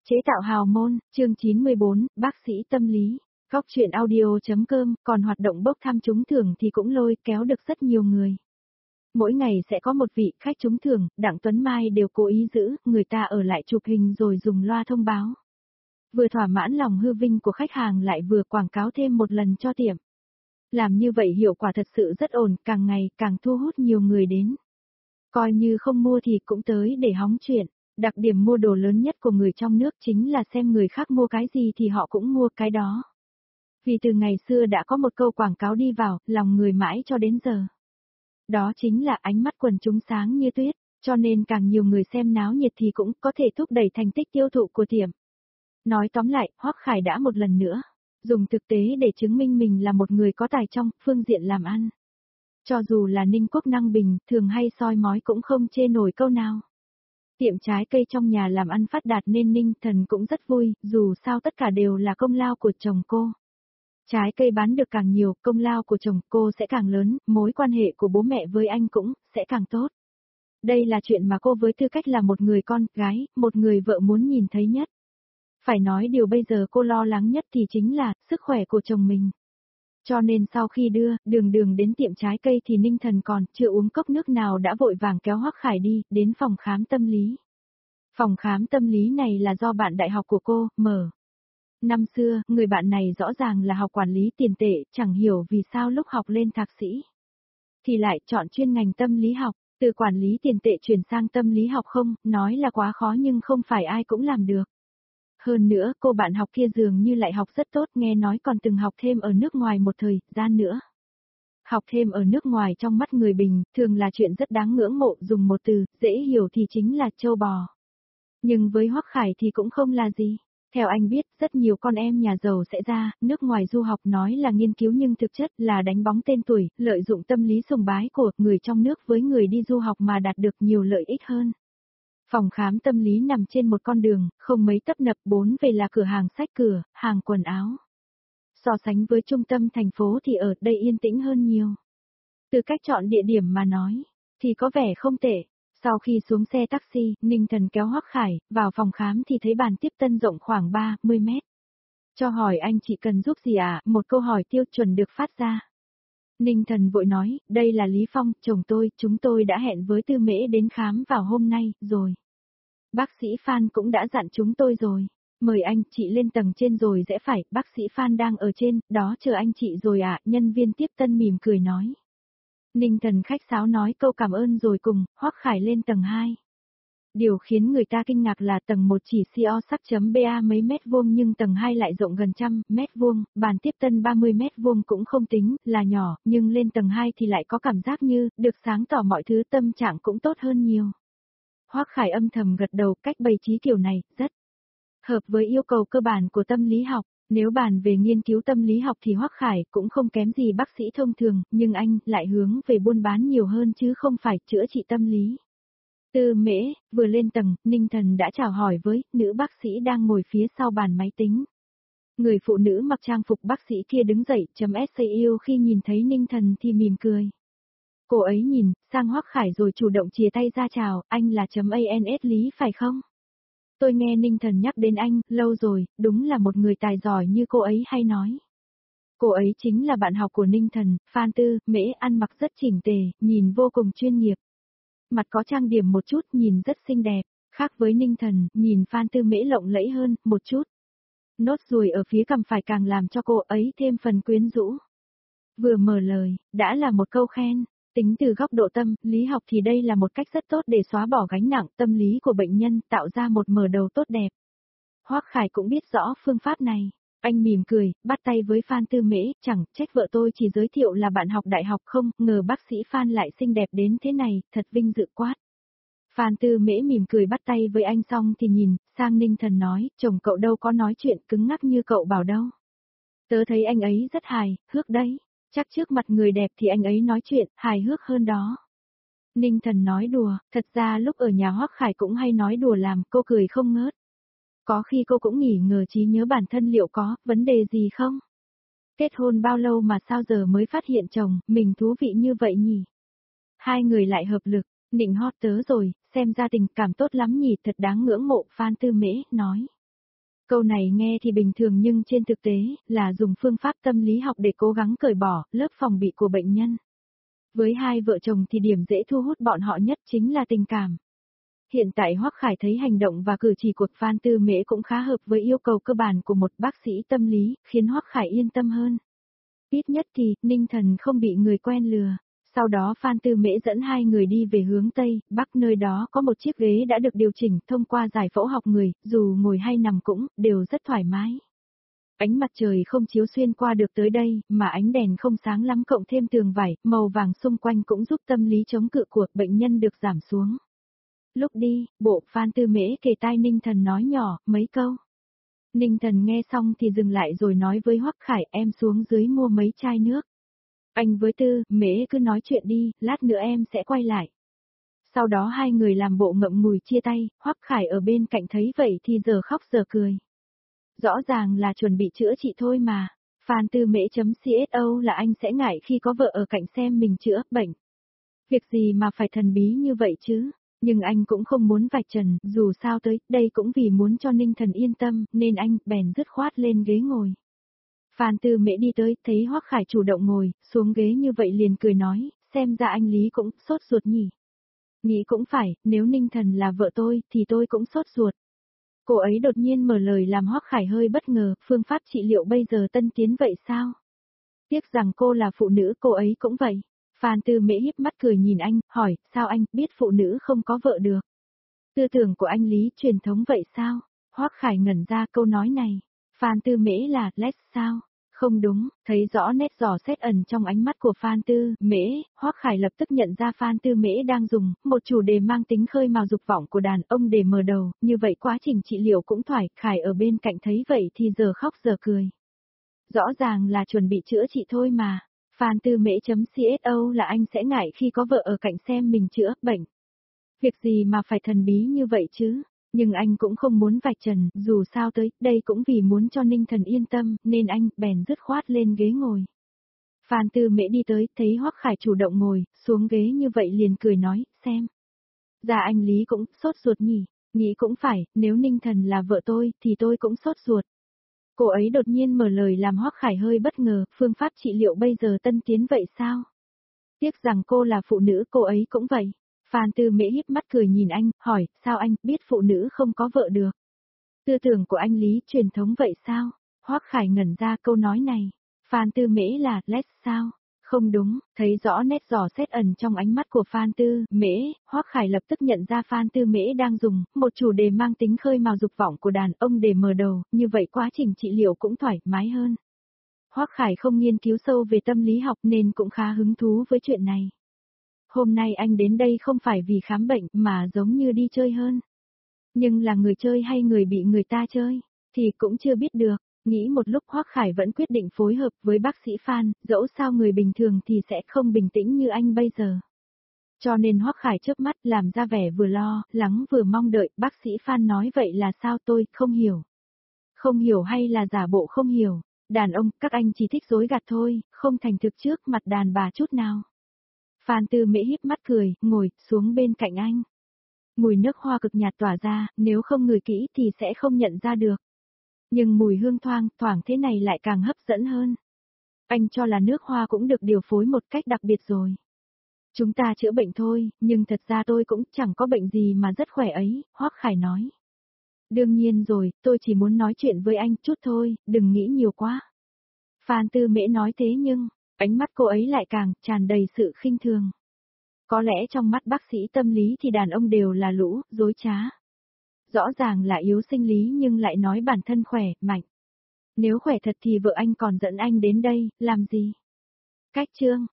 Chế tạo hào môn, chương 94, bác sĩ tâm lý. Góc chuyện audio.com, còn hoạt động bốc thăm trúng thưởng thì cũng lôi kéo được rất nhiều người. Mỗi ngày sẽ có một vị khách trúng thưởng, Đặng Tuấn Mai đều cố ý giữ người ta ở lại chụp hình rồi dùng loa thông báo. Vừa thỏa mãn lòng hư vinh của khách hàng lại vừa quảng cáo thêm một lần cho tiệm. Làm như vậy hiệu quả thật sự rất ổn, càng ngày càng thu hút nhiều người đến. Coi như không mua thì cũng tới để hóng chuyện. Đặc điểm mua đồ lớn nhất của người trong nước chính là xem người khác mua cái gì thì họ cũng mua cái đó. Vì từ ngày xưa đã có một câu quảng cáo đi vào lòng người mãi cho đến giờ. Đó chính là ánh mắt quần chúng sáng như tuyết, cho nên càng nhiều người xem náo nhiệt thì cũng có thể thúc đẩy thành tích tiêu thụ của tiệm. Nói tóm lại, Hoắc Khải đã một lần nữa dùng thực tế để chứng minh mình là một người có tài trong phương diện làm ăn. Cho dù là Ninh Quốc Năng Bình, thường hay soi mói cũng không chê nổi câu nào. Tiệm trái cây trong nhà làm ăn phát đạt nên Ninh Thần cũng rất vui, dù sao tất cả đều là công lao của chồng cô. Trái cây bán được càng nhiều, công lao của chồng cô sẽ càng lớn, mối quan hệ của bố mẹ với anh cũng sẽ càng tốt. Đây là chuyện mà cô với tư cách là một người con gái, một người vợ muốn nhìn thấy nhất. Phải nói điều bây giờ cô lo lắng nhất thì chính là sức khỏe của chồng mình. Cho nên sau khi đưa Đường đến tiệm trái cây thì Ninh Thần còn chưa uống cốc nước nào đã vội vàng kéo Hoắc Khải đi, đến phòng khám tâm lý. Phòng khám tâm lý này là do bạn đại học của cô mở. Năm xưa, người bạn này rõ ràng là học quản lý tiền tệ, chẳng hiểu vì sao lúc học lên thạc sĩ thì lại chọn chuyên ngành tâm lý học, từ quản lý tiền tệ chuyển sang tâm lý học không, nói là quá khó nhưng không phải ai cũng làm được. Hơn nữa, cô bạn học kia dường như lại học rất tốt, nghe nói còn từng học thêm ở nước ngoài một thời gian nữa. Học thêm ở nước ngoài trong mắt người bình, thường là chuyện rất đáng ngưỡng mộ, dùng một từ, dễ hiểu thì chính là trâu bò. Nhưng với Hoắc Khải thì cũng không là gì. Theo anh biết, rất nhiều con em nhà giàu sẽ ra, nước ngoài du học nói là nghiên cứu nhưng thực chất là đánh bóng tên tuổi, lợi dụng tâm lý sùng bái của người trong nước với người đi du học mà đạt được nhiều lợi ích hơn. Phòng khám tâm lý nằm trên một con đường, không mấy tấp nập, bốn về là cửa hàng sách cửa, hàng quần áo. So sánh với trung tâm thành phố thì ở đây yên tĩnh hơn nhiều. Từ cách chọn địa điểm mà nói, thì có vẻ không tệ. Sau khi xuống xe taxi, Ninh Thần kéo Hoắc Khải vào phòng khám thì thấy bàn tiếp tân rộng khoảng 30 mét. Cho hỏi anh chị cần giúp gì ạ? Một câu hỏi tiêu chuẩn được phát ra. Ninh Thần vội nói, đây là Lý Phong, chồng tôi, chúng tôi đã hẹn với Tư Mễ đến khám vào hôm nay, rồi. Bác sĩ Phan cũng đã dặn chúng tôi rồi. Mời anh chị lên tầng trên rồi rẽ phải, bác sĩ Phan đang ở trên, đó chờ anh chị rồi ạ, nhân viên tiếp tân mỉm cười nói. Ninh Thần khách sáo nói câu cảm ơn rồi cùng, Hoắc Khải lên tầng 2. Điều khiến người ta kinh ngạc là tầng 1 chỉ CO sắc.ba mấy mét vuông nhưng tầng 2 lại rộng gần 100 mét vuông, bàn tiếp tân 30 mét vuông cũng không tính là nhỏ, nhưng lên tầng 2 thì lại có cảm giác như được sáng tỏ mọi thứ, tâm trạng cũng tốt hơn nhiều. Hoắc Khải âm thầm gật đầu, cách bày trí kiểu này rất hợp với yêu cầu cơ bản của tâm lý học. Nếu bàn về nghiên cứu tâm lý học thì Hoắc Khải cũng không kém gì bác sĩ thông thường, nhưng anh lại hướng về buôn bán nhiều hơn chứ không phải chữa trị tâm lý. Tư Mễ, vừa lên tầng, Ninh Thần đã chào hỏi với nữ bác sĩ đang ngồi phía sau bàn máy tính. Người phụ nữ mặc trang phục bác sĩ kia đứng dậy, .sau khi nhìn thấy Ninh Thần thì mỉm cười. Cô ấy nhìn sang Hoắc Khải rồi chủ động chìa tay ra chào, anh là .ans Lý phải không? Tôi nghe Ninh Thần nhắc đến anh, lâu rồi, đúng là một người tài giỏi như cô ấy hay nói. Cô ấy chính là bạn học của Ninh Thần, Phan Tư Mễ, ăn mặc rất chỉnh tề, nhìn vô cùng chuyên nghiệp. Mặt có trang điểm một chút, nhìn rất xinh đẹp, khác với Ninh Thần, nhìn Phan Tư Mễ lộng lẫy hơn, một chút. Nốt ruồi ở phía cằm phải càng làm cho cô ấy thêm phần quyến rũ. Vừa mở lời, đã là một câu khen. Tính từ góc độ tâm lý học thì đây là một cách rất tốt để xóa bỏ gánh nặng tâm lý của bệnh nhân, tạo ra một mở đầu tốt đẹp. Hoắc Khải cũng biết rõ phương pháp này. Anh mỉm cười, bắt tay với Phan Tư Mễ, chẳng trách vợ tôi chỉ giới thiệu là bạn học đại học không, ngờ bác sĩ Phan lại xinh đẹp đến thế này, thật vinh dự quát. Phan Tư Mễ mỉm cười bắt tay với anh xong thì nhìn sang Ninh Thần nói, chồng cậu đâu có nói chuyện cứng ngắc như cậu bảo đâu. Tớ thấy anh ấy rất hài hước đấy. Chắc trước mặt người đẹp thì anh ấy nói chuyện, hài hước hơn đó. Ninh Thần nói đùa, thật ra lúc ở nhà Hoắc Khải cũng hay nói đùa làm, cô cười không ngớt. Có khi cô cũng nghỉ ngờ trí nhớ bản thân liệu có vấn đề gì không? Kết hôn bao lâu mà sao giờ mới phát hiện chồng, mình thú vị như vậy nhỉ? Hai người lại hợp lực, nịnh hót tớ rồi, xem ra tình cảm tốt lắm nhỉ, thật đáng ngưỡng mộ, Phan Tư Mễ nói. Câu này nghe thì bình thường nhưng trên thực tế là dùng phương pháp tâm lý học để cố gắng cởi bỏ lớp phòng bị của bệnh nhân. Với hai vợ chồng thì điểm dễ thu hút bọn họ nhất chính là tình cảm. Hiện tại Hoắc Khải thấy hành động và cử chỉ của Phan Tư Mễ cũng khá hợp với yêu cầu cơ bản của một bác sĩ tâm lý, khiến Hoắc Khải yên tâm hơn. Ít nhất thì, Ninh Thần không bị người quen lừa. Sau đó Phan Tư Mễ dẫn hai người đi về hướng Tây, Bắc, nơi đó có một chiếc ghế đã được điều chỉnh thông qua giải phẫu học người, dù ngồi hay nằm cũng, đều rất thoải mái. Ánh mặt trời không chiếu xuyên qua được tới đây, mà ánh đèn không sáng lắm cộng thêm tường vải, màu vàng xung quanh cũng giúp tâm lý chống cự của bệnh nhân được giảm xuống. Lúc đi, bộ Phan Tư Mễ kề tai Ninh Thần nói nhỏ, mấy câu. Ninh Thần nghe xong thì dừng lại rồi nói với Hoắc Khải em xuống dưới mua mấy chai nước. Anh với Tư, Mễ cứ nói chuyện đi, lát nữa em sẽ quay lại. Sau đó hai người làm bộ ngậm ngùi chia tay, Hoắc Khải ở bên cạnh thấy vậy thì giờ khóc giờ cười. Rõ ràng là chuẩn bị chữa trị thôi mà. Phan Tư Mễ.CSO là anh sẽ ngại khi có vợ ở cạnh xem mình chữa bệnh. Việc gì mà phải thần bí như vậy chứ? Nhưng anh cũng không muốn vạch trần, dù sao tới, đây cũng vì muốn cho Ninh Thần yên tâm, nên anh bèn dứt khoát lên ghế ngồi. Phan Tư Mễ đi tới, thấy Hoắc Khải chủ động ngồi, xuống ghế như vậy liền cười nói, xem ra anh Lý cũng sốt ruột nhỉ. Nghĩ cũng phải, nếu Ninh Thần là vợ tôi, thì tôi cũng sốt ruột. Cô ấy đột nhiên mở lời làm Hoắc Khải hơi bất ngờ, phương pháp trị liệu bây giờ tân tiến vậy sao? Tiếc rằng cô là phụ nữ, cô ấy cũng vậy. Phan Tư Mễ híp mắt cười nhìn anh, hỏi, sao anh biết phụ nữ không có vợ được? Tư tưởng của anh Lý truyền thống vậy sao? Hoắc Khải ngẩn ra câu nói này. Phan Tư Mễ là less sao? Không đúng, thấy rõ nét dò xét ẩn trong ánh mắt của Phan Tư Mễ, Hoắc Khải lập tức nhận ra Phan Tư Mễ đang dùng một chủ đề mang tính khơi mào dục vọng của đàn ông để mở đầu, như vậy quá trình trị liệu cũng thoải. Khải ở bên cạnh thấy vậy thì giờ khóc giờ cười. Rõ ràng là chuẩn bị chữa trị thôi mà. Phan Tư Mễ.CSO là anh sẽ ngại khi có vợ ở cạnh xem mình chữa bệnh. Việc gì mà phải thần bí như vậy chứ? Nhưng anh cũng không muốn vạch trần, dù sao tới, đây cũng vì muốn cho Ninh Thần yên tâm, nên anh bèn dứt khoát lên ghế ngồi. Phan Tư Mễ đi tới, thấy Hoắc Khải chủ động ngồi, xuống ghế như vậy liền cười nói, xem. Dạ anh Lý cũng sốt ruột nhỉ, nghĩ cũng phải, nếu Ninh Thần là vợ tôi, thì tôi cũng sốt ruột. Cô ấy đột nhiên mở lời làm Hoắc Khải hơi bất ngờ, phương pháp trị liệu bây giờ tân tiến vậy sao? Tiếc rằng cô là phụ nữ, cô ấy cũng vậy. Phan Tư Mễ híp mắt cười nhìn anh, hỏi, sao anh biết phụ nữ không có vợ được? Tư tưởng của anh Lý truyền thống vậy sao? Hoắc Khải ngẩn ra câu nói này. Phan Tư Mễ là less sao? Không đúng, thấy rõ nét dò xét ẩn trong ánh mắt của Phan Tư Mễ, Hoắc Khải lập tức nhận ra Phan Tư Mễ đang dùng một chủ đề mang tính khơi mào dục vọng của đàn ông để mở đầu, như vậy quá trình trị liệu cũng thoải mái hơn. Hoắc Khải không nghiên cứu sâu về tâm lý học nên cũng khá hứng thú với chuyện này. Hôm nay anh đến đây không phải vì khám bệnh mà giống như đi chơi hơn. Nhưng là người chơi hay người bị người ta chơi, thì cũng chưa biết được. Nghĩ một lúc Hoắc Khải vẫn quyết định phối hợp với bác sĩ Phan, dẫu sao người bình thường thì sẽ không bình tĩnh như anh bây giờ. Cho nên Hoắc Khải chớp mắt làm ra vẻ vừa lo, lắng vừa mong đợi, bác sĩ Phan nói vậy là sao tôi không hiểu. Không hiểu hay là giả bộ không hiểu, đàn ông, các anh chỉ thích dối gạt thôi, không thành thực trước mặt đàn bà chút nào. Phan Tư Mễ híp mắt cười, ngồi xuống bên cạnh anh. Mùi nước hoa cực nhạt tỏa ra, nếu không ngửi kỹ thì sẽ không nhận ra được. Nhưng mùi hương thoảng thế này lại càng hấp dẫn hơn. Anh cho là nước hoa cũng được điều phối một cách đặc biệt rồi. Chúng ta chữa bệnh thôi, nhưng thật ra tôi cũng chẳng có bệnh gì mà rất khỏe ấy, Hoắc Khải nói. Đương nhiên rồi, tôi chỉ muốn nói chuyện với anh chút thôi, đừng nghĩ nhiều quá. Phan Tư Mễ nói thế nhưng, ánh mắt cô ấy lại càng tràn đầy sự khinh thường. Có lẽ trong mắt bác sĩ tâm lý thì đàn ông đều là lũ, dối trá. Rõ ràng là yếu sinh lý nhưng lại nói bản thân khỏe, mạnh. Nếu khỏe thật thì vợ anh còn dẫn anh đến đây, làm gì? Cách chương